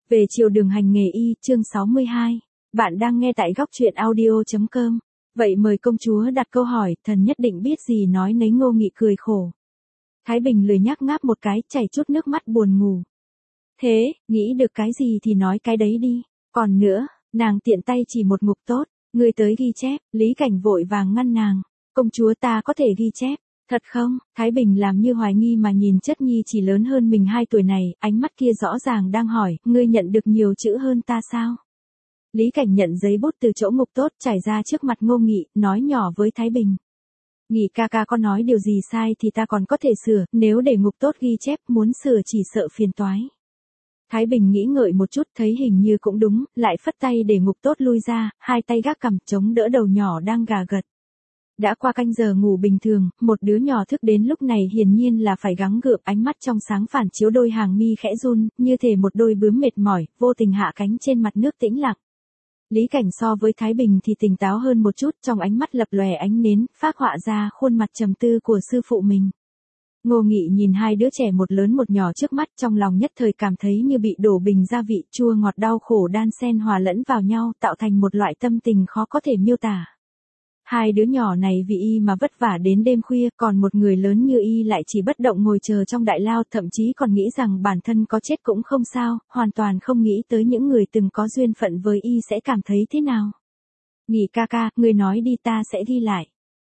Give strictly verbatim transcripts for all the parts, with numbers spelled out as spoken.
Về chiều đường hành nghề y, chương sáu mươi hai. Bạn đang nghe tại góc truyện audio.com. Vậy mời công chúa đặt câu hỏi, thần nhất định biết gì nói nấy. Ngô Nghị cười khổ. Thái Bình lười nhác ngáp một cái, chảy chút nước mắt buồn ngủ. Thế, nghĩ được cái gì thì nói cái đấy đi. Còn nữa, nàng tiện tay chỉ một ngục tốt, người tới ghi chép. Lý Cảnh vội vàng ngăn nàng. Công chúa ta có thể ghi chép. Thật không? Thái Bình làm như hoài nghi mà nhìn chất nhi chỉ lớn hơn mình hai tuổi này, ánh mắt kia rõ ràng đang hỏi, ngươi nhận được nhiều chữ hơn ta sao? Lý Cảnh nhận giấy bút từ chỗ ngục tốt trải ra trước mặt Ngô Nghị, nói nhỏ với Thái Bình. Nghị ca ca có nói điều gì sai thì ta còn có thể sửa, nếu để ngục tốt ghi chép muốn sửa chỉ sợ phiền toái. Thái Bình nghĩ ngợi một chút thấy hình như cũng đúng, lại phất tay để ngục tốt lui ra, hai tay gác cằm chống đỡ đầu nhỏ đang gà gật. Đã qua canh giờ ngủ bình thường, một đứa nhỏ thức đến lúc này hiển nhiên là phải gắng gượng, ánh mắt trong sáng phản chiếu đôi hàng mi khẽ run, như thể một đôi bướm mệt mỏi, vô tình hạ cánh trên mặt nước tĩnh lặng. Lý Cảnh so với Thái Bình thì tỉnh táo hơn một chút, trong ánh mắt lập lòe ánh nến, phác họa ra khuôn mặt trầm tư của sư phụ mình. Ngô Nghị nhìn hai đứa trẻ một lớn một nhỏ trước mắt, trong lòng nhất thời cảm thấy như bị đổ bình gia vị, chua ngọt đau khổ đan xen hòa lẫn vào nhau, tạo thành một loại tâm tình khó có thể miêu tả. Hai đứa nhỏ này vì y mà vất vả đến đêm khuya, còn một người lớn như y lại chỉ bất động ngồi chờ trong đại lao, thậm chí còn nghĩ rằng bản thân có chết cũng không sao, hoàn toàn không nghĩ tới những người từng có duyên phận với y sẽ cảm thấy thế nào. Nghị ca ca, người nói đi ta sẽ ghi lại.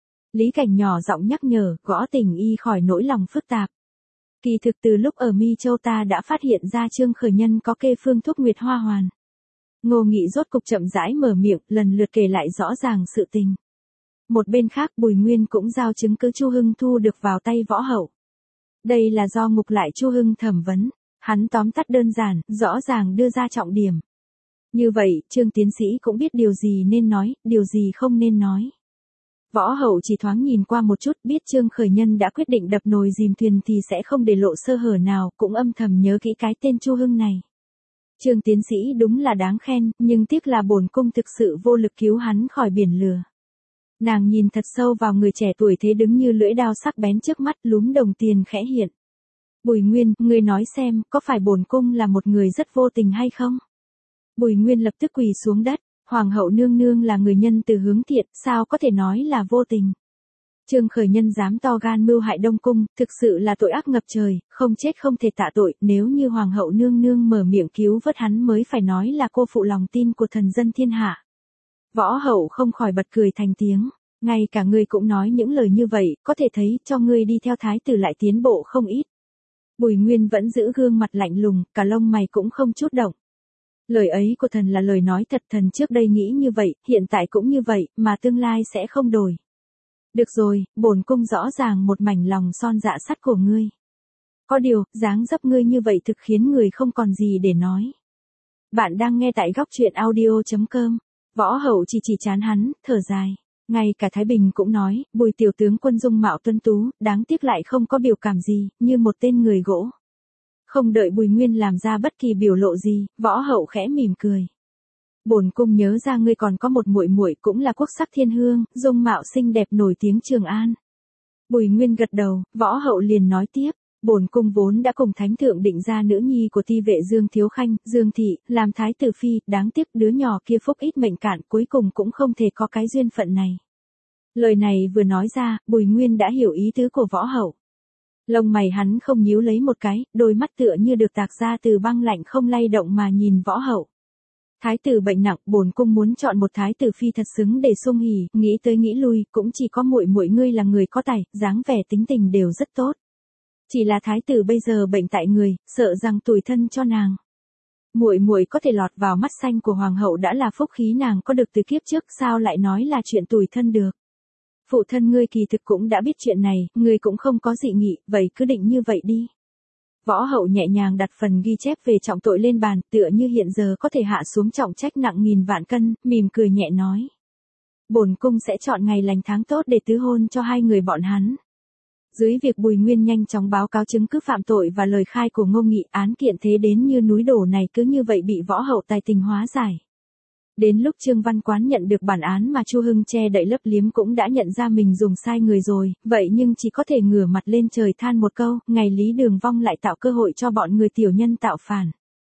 Lý Cảnh nhỏ giọng nhắc nhở, gõ tỉnh y khỏi nỗi lòng phức tạp. Kỳ thực từ lúc ở Mi Châu ta đã phát hiện ra Trương Khởi Nhân có kê phương thuốc Nguyệt Hoa Hoàn. Ngô Nghị rốt cục chậm rãi mở miệng, lần lượt kể lại rõ ràng sự tình. Một bên khác Bùi Nguyên cũng giao chứng cứ Chu Hưng thu được vào tay Võ Hậu. Đây là do ngục lại Chu Hưng thẩm vấn, hắn tóm tắt đơn giản, rõ ràng đưa ra trọng điểm. Như vậy, Trương tiến sĩ cũng biết điều gì nên nói, điều gì không nên nói. Võ Hậu chỉ thoáng nhìn qua một chút, biết Trương Khởi Nhân đã quyết định đập nồi dìm thuyền thì sẽ không để lộ sơ hở nào, cũng âm thầm nhớ kỹ cái tên Chu Hưng này. Trương tiến sĩ đúng là đáng khen, nhưng tiếc là bổn cung thực sự vô lực cứu hắn khỏi biển lửa. Nàng nhìn thật sâu vào người trẻ tuổi thế đứng như lưỡi đao sắc bén trước mắt, lúm đồng tiền khẽ hiện. Bùi Nguyên, ngươi nói xem, có phải bổn cung là một người rất vô tình hay không? Bùi Nguyên lập tức quỳ xuống đất, Hoàng hậu nương nương là người nhân từ hướng thiện, sao có thể nói là vô tình? Trương Khởi Nhân dám to gan mưu hại Đông Cung, thực sự là tội ác ngập trời, không chết không thể tạ tội, nếu như Hoàng hậu nương nương mở miệng cứu vớt hắn mới phải nói là cô phụ lòng tin của thần dân thiên hạ. Võ Hậu không khỏi bật cười thành tiếng, ngay cả ngươi cũng nói những lời như vậy, có thể thấy cho ngươi đi theo thái tử lại tiến bộ không ít. Bùi Nguyên vẫn giữ gương mặt lạnh lùng, cả lông mày cũng không chút động. Lời ấy của thần là lời nói thật, thần trước đây nghĩ như vậy, hiện tại cũng như vậy, mà tương lai sẽ không đổi. Được rồi, bổn cung rõ ràng một mảnh lòng son dạ sắt của ngươi. Có điều, dáng dấp ngươi như vậy thực khiến người không còn gì để nói. Bạn đang nghe tại góc truyện audio.com. Võ Hậu chỉ chỉ chán hắn, thở dài. Ngay cả Thái Bình cũng nói, Bùi tiểu tướng quân dung mạo tuấn tú, đáng tiếc lại không có biểu cảm gì, như một tên người gỗ. Không đợi Bùi Nguyên làm ra bất kỳ biểu lộ gì, Võ Hậu khẽ mỉm cười. Bổn cung nhớ ra ngươi còn có một muội muội cũng là quốc sắc thiên hương, dung mạo xinh đẹp nổi tiếng Trường An. Bùi Nguyên gật đầu, Võ Hậu liền nói tiếp. Bổn cung vốn đã cùng thánh thượng định ra nữ nhi của ti vệ Dương Thiếu Khanh, Dương Thị, làm thái tử phi, đáng tiếc đứa nhỏ kia phúc ít mệnh cạn, cuối cùng cũng không thể có cái duyên phận này. Lời này vừa nói ra, Bùi Nguyên đã hiểu ý tứ của Võ Hậu. Lông mày hắn không nhíu lấy một cái, đôi mắt tựa như được tạc ra từ băng lạnh không lay động mà nhìn Võ Hậu. Thái tử bệnh nặng, bổn cung muốn chọn một thái tử phi thật xứng để sung hỉ, nghĩ tới nghĩ lui, cũng chỉ có muội muội ngươi là người có tài, dáng vẻ tính tình đều rất tốt. Chỉ là thái tử bây giờ bệnh tại người, sợ rằng tủi thân cho nàng. Muội muội có thể lọt vào mắt xanh của hoàng hậu đã là phúc khí nàng có được từ kiếp trước, sao lại nói là chuyện tủi thân được. Phụ thân ngươi kỳ thực cũng đã biết chuyện này, ngươi cũng không có dị nghị, vậy cứ định như vậy đi. Võ Hậu nhẹ nhàng đặt phần ghi chép về trọng tội lên bàn, tựa như hiện giờ có thể hạ xuống trọng trách nặng nghìn vạn cân, mỉm cười nhẹ nói. Bổn cung sẽ chọn ngày lành tháng tốt để tứ hôn cho hai người bọn hắn. Dưới việc Bùi Nguyên nhanh chóng báo cáo chứng cứ phạm tội và lời khai của Ngô Nghị, án kiện thế đến như núi đổ này cứ như vậy bị Võ Hậu tài tình hóa giải. Đến lúc Trương Văn Quán nhận được bản án mà Chu Hưng che đậy lấp liếm cũng đã nhận ra mình dùng sai người rồi, vậy nhưng chỉ có thể ngửa mặt lên trời than một câu, ngày Lý Đường Vong lại tạo cơ hội cho bọn người tiểu nhân tạo phản.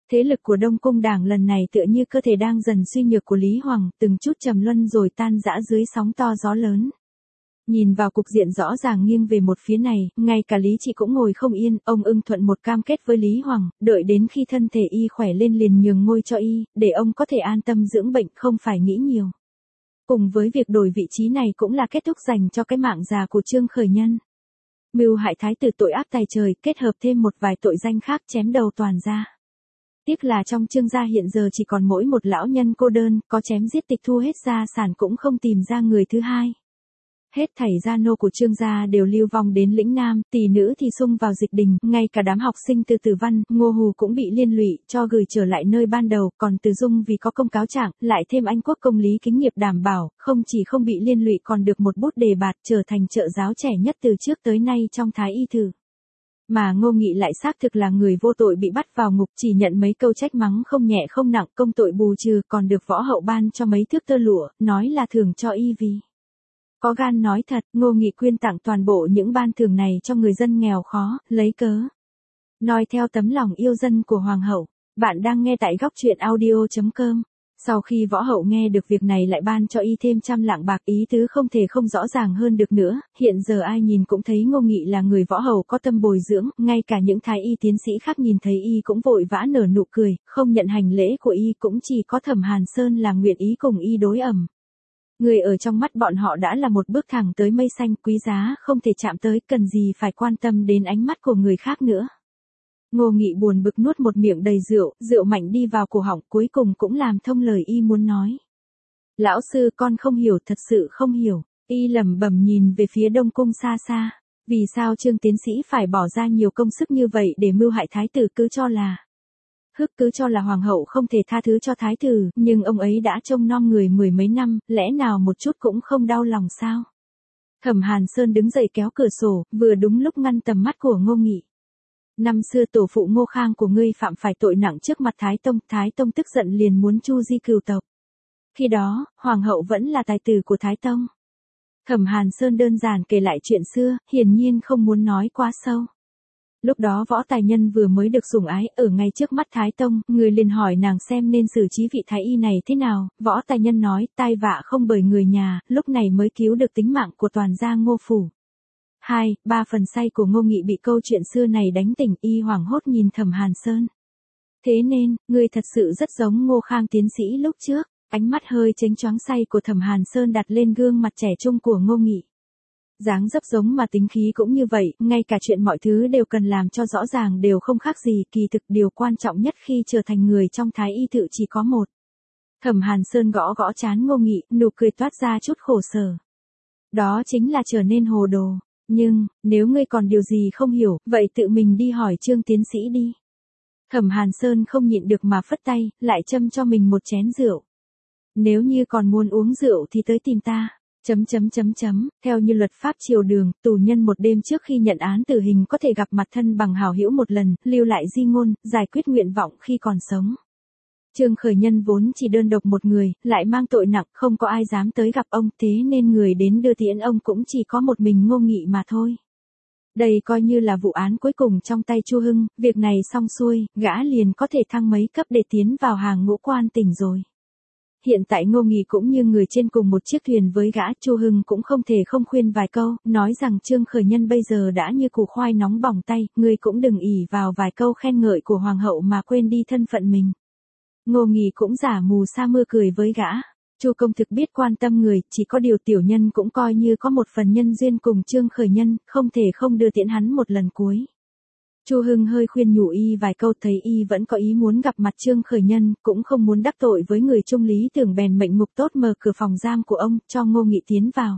Thế lực của Đông Cung Đảng lần này tựa như cơ thể đang dần suy nhược của Lý Hoàng, từng chút trầm luân rồi tan rã dưới sóng to gió lớn. Nhìn vào cục diện rõ ràng nghiêng về một phía này, ngay cả Lý Trị cũng ngồi không yên, ông ưng thuận một cam kết với Lý Hoàng, đợi đến khi thân thể y khỏe lên liền nhường ngôi cho y, để ông có thể an tâm dưỡng bệnh không phải nghĩ nhiều. Cùng với việc đổi vị trí này cũng là kết thúc dành cho cái mạng già của Trương Khởi Nhân. Mưu hại thái tử tội ác tày trời, kết hợp thêm một vài tội danh khác chém đầu toàn gia. Tiếc là trong Trương gia hiện giờ chỉ còn mỗi một lão nhân cô đơn, có chém giết tịch thu hết gia sản cũng không tìm ra người thứ hai. Hết thảy gia nô của Trương gia đều lưu vong đến lĩnh Nam, tỷ nữ thì xung vào dịch đình, ngay cả đám học sinh từ Tử Văn, Ngô Hù cũng bị liên lụy, cho gửi trở lại nơi ban đầu, còn Từ Dung vì có công cáo trạng, lại thêm Anh Quốc công Lý Kính Nghiệp đảm bảo, không chỉ không bị liên lụy còn được một bút đề bạt, trở thành trợ giáo trẻ nhất từ trước tới nay trong Thái Y Thử. Mà Ngô Nghị lại xác thực là người vô tội bị bắt vào ngục, chỉ nhận mấy câu trách mắng không nhẹ không nặng, công tội bù trừ, còn được võ hậu ban cho mấy thước tơ lụa, nói là thưởng cho y vì. Có gan nói thật, Ngô Nghị quyên tặng toàn bộ những ban thưởng này cho người dân nghèo khó, lấy cớ noi theo tấm lòng yêu dân của Hoàng hậu. Bạn đang nghe tại góc truyện audio chấm com. Sau khi võ hậu nghe được việc này lại ban cho y thêm trăm lạng bạc, ý tứ không thể không rõ ràng hơn được nữa, hiện giờ ai nhìn cũng thấy Ngô Nghị là người võ hậu có tâm bồi dưỡng, ngay cả những thái y tiến sĩ khác nhìn thấy y cũng vội vã nở nụ cười, không nhận hành lễ của y, cũng chỉ có Thẩm Hàn Sơn là nguyện ý cùng y đối ẩm. Người ở trong mắt bọn họ đã là một bước thẳng tới mây xanh, quý giá không thể chạm tới, cần gì phải quan tâm đến ánh mắt của người khác nữa. Ngô Nghị buồn bực nuốt một miệng đầy rượu, rượu mạnh đi vào cổ họng, cuối cùng cũng làm thông lời y muốn nói. Lão sư, con không hiểu, thật sự không hiểu. Y lẩm bẩm nhìn về phía Đông Cung xa xa. Vì sao Trương tiến sĩ phải bỏ ra nhiều công sức như vậy để mưu hại thái tử, cứ cho là hức cứ cho là hoàng hậu không thể tha thứ cho thái tử, nhưng ông ấy đã trông nom người mười mấy năm, lẽ nào một chút cũng không đau lòng sao? Thẩm Hàn Sơn đứng dậy kéo cửa sổ, vừa đúng lúc ngăn tầm mắt của Ngô Nghị. Năm xưa tổ phụ Ngô Khang của ngươi phạm phải tội nặng trước mặt Thái Tông, Thái Tông tức giận liền muốn chu di cừu tộc. Khi đó, hoàng hậu vẫn là tài tử của Thái Tông. Thẩm Hàn Sơn đơn giản kể lại chuyện xưa, hiển nhiên không muốn nói quá sâu. Lúc đó võ tài nhân vừa mới được sủng ái, ở ngay trước mắt Thái Tông, người liền hỏi nàng xem nên xử trí vị thái y này thế nào, võ tài nhân nói, tai vạ không bởi người nhà, lúc này mới cứu được tính mạng của toàn gia Ngô phủ. Hai, ba phần say của Ngô Nghị bị câu chuyện xưa này đánh tỉnh, y hoảng hốt nhìn Thẩm Hàn Sơn. Thế nên, người thật sự rất giống Ngô Khang tiến sĩ lúc trước, ánh mắt hơi chếnh choáng say của Thẩm Hàn Sơn đặt lên gương mặt trẻ trung của Ngô Nghị. Dáng dấp giống mà tính khí cũng như vậy, ngay cả chuyện mọi thứ đều cần làm cho rõ ràng đều không khác gì, kỳ thực điều quan trọng nhất khi trở thành người trong Thái Y Tự chỉ có một. Thẩm Hàn Sơn gõ gõ trán Ngô Nghị, nụ cười toát ra chút khổ sở. Đó chính là trở nên hồ đồ, nhưng, nếu ngươi còn điều gì không hiểu, vậy tự mình đi hỏi Trương tiến sĩ đi. Thẩm Hàn Sơn không nhịn được mà phất tay, lại châm cho mình một chén rượu. Nếu như còn muốn uống rượu thì tới tìm ta. Chấm chấm chấm chấm, theo như luật pháp triều đường, tù nhân một đêm trước khi nhận án tử hình có thể gặp mặt thân bằng hảo hữu một lần, lưu lại di ngôn, giải quyết nguyện vọng khi còn sống. Trương Khởi Nhân vốn chỉ đơn độc một người, lại mang tội nặng, không có ai dám tới gặp ông, thế nên người đến đưa tiễn ông cũng chỉ có một mình Ngô Nghị mà thôi. Đây coi như là vụ án cuối cùng trong tay Chu Hưng, việc này xong xuôi, gã liền có thể thăng mấy cấp để tiến vào hàng ngũ quan tỉnh rồi. Hiện tại Ngô Nghị cũng như người trên cùng một chiếc thuyền với gã, Chu Hưng cũng không thể không khuyên vài câu, nói rằng Trương Khởi Nhân bây giờ đã như củ khoai nóng bỏng tay, ngươi cũng đừng ỷ vào vài câu khen ngợi của hoàng hậu mà quên đi thân phận mình. Ngô Nghị cũng giả mù sa mưa cười với gã. Chu công thực biết quan tâm người, chỉ có điều tiểu nhân cũng coi như có một phần nhân duyên cùng Trương Khởi Nhân, không thể không đưa tiễn hắn một lần cuối. Chu Hưng hơi khuyên nhủ y vài câu, thấy y vẫn có ý muốn gặp mặt Trương Khởi Nhân, cũng không muốn đắc tội với người trung lý tưởng bèn mệnh ngục tốt mở cửa phòng giam của ông, cho Ngô Nghị tiến vào.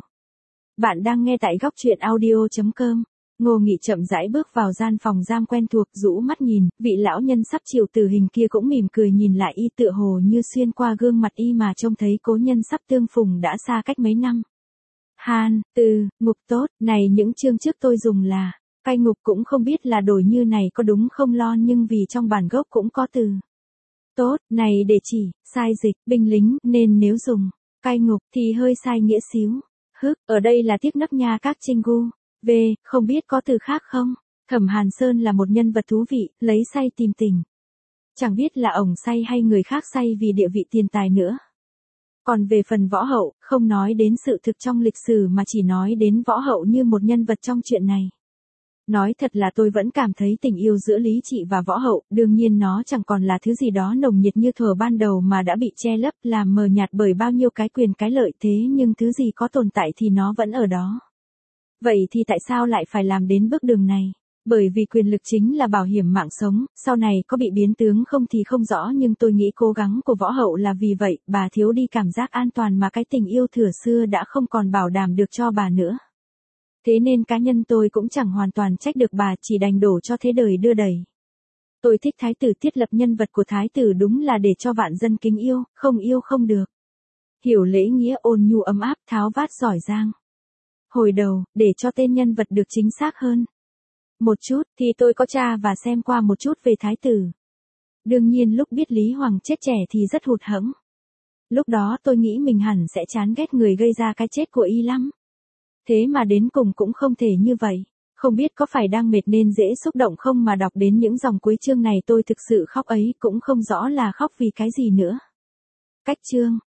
Bạn đang nghe tại góc truyện audio chấm com. Ngô Nghị chậm rãi bước vào gian phòng giam quen thuộc, rũ mắt nhìn, vị lão nhân sắp chịu tử hình kia cũng mỉm cười nhìn lại y, tựa hồ như xuyên qua gương mặt y mà trông thấy cố nhân sắp tương phùng đã xa cách mấy năm. Hàn, từ, ngục tốt, này những chương trước tôi dùng là cai ngục, cũng không biết là đổi như này có đúng không lo, nhưng vì trong bản gốc cũng có từ tốt, này để chỉ, sai dịch, binh lính, nên nếu dùng cai ngục thì hơi sai nghĩa xíu. Hức, ở đây là tiếc nấc nha các trinh gu. V, không biết có từ khác không? Thẩm Hàn Sơn là một nhân vật thú vị, lấy say tìm tình. Chẳng biết là ổng say hay người khác say vì địa vị tiền tài nữa. Còn về phần võ hậu, không nói đến sự thực trong lịch sử mà chỉ nói đến võ hậu như một nhân vật trong chuyện này. Nói thật là tôi vẫn cảm thấy tình yêu giữa Lý Trị và võ hậu, đương nhiên nó chẳng còn là thứ gì đó nồng nhiệt như thuở ban đầu mà đã bị che lấp làm mờ nhạt bởi bao nhiêu cái quyền cái lợi, thế nhưng thứ gì có tồn tại thì nó vẫn ở đó. Vậy thì tại sao lại phải làm đến bước đường này? Bởi vì quyền lực chính là bảo hiểm mạng sống, sau này có bị biến tướng không thì không rõ, nhưng tôi nghĩ cố gắng của võ hậu là vì vậy, bà thiếu đi cảm giác an toàn mà cái tình yêu thuở xưa đã không còn bảo đảm được cho bà nữa. Thế nên cá nhân tôi cũng chẳng hoàn toàn trách được bà, chỉ đành đổ cho thế đời đưa đẩy. Tôi thích thái tử thiết lập, nhân vật của thái tử đúng là để cho vạn dân kính yêu, không yêu không được. Hiểu lễ nghĩa, ôn nhu ấm áp, tháo vát giỏi giang. Hồi đầu, để cho tên nhân vật được chính xác hơn một chút, thì tôi có tra và xem qua một chút về thái tử. Đương nhiên lúc biết Lý Hoàng chết trẻ thì rất hụt hẫng. Lúc đó tôi nghĩ mình hẳn sẽ chán ghét người gây ra cái chết của y lắm. Thế mà đến cùng cũng không thể như vậy. Không biết có phải đang mệt nên dễ xúc động không mà đọc đến những dòng cuối chương này tôi thực sự khóc ấy, cũng không rõ là khóc vì cái gì nữa. Cách chương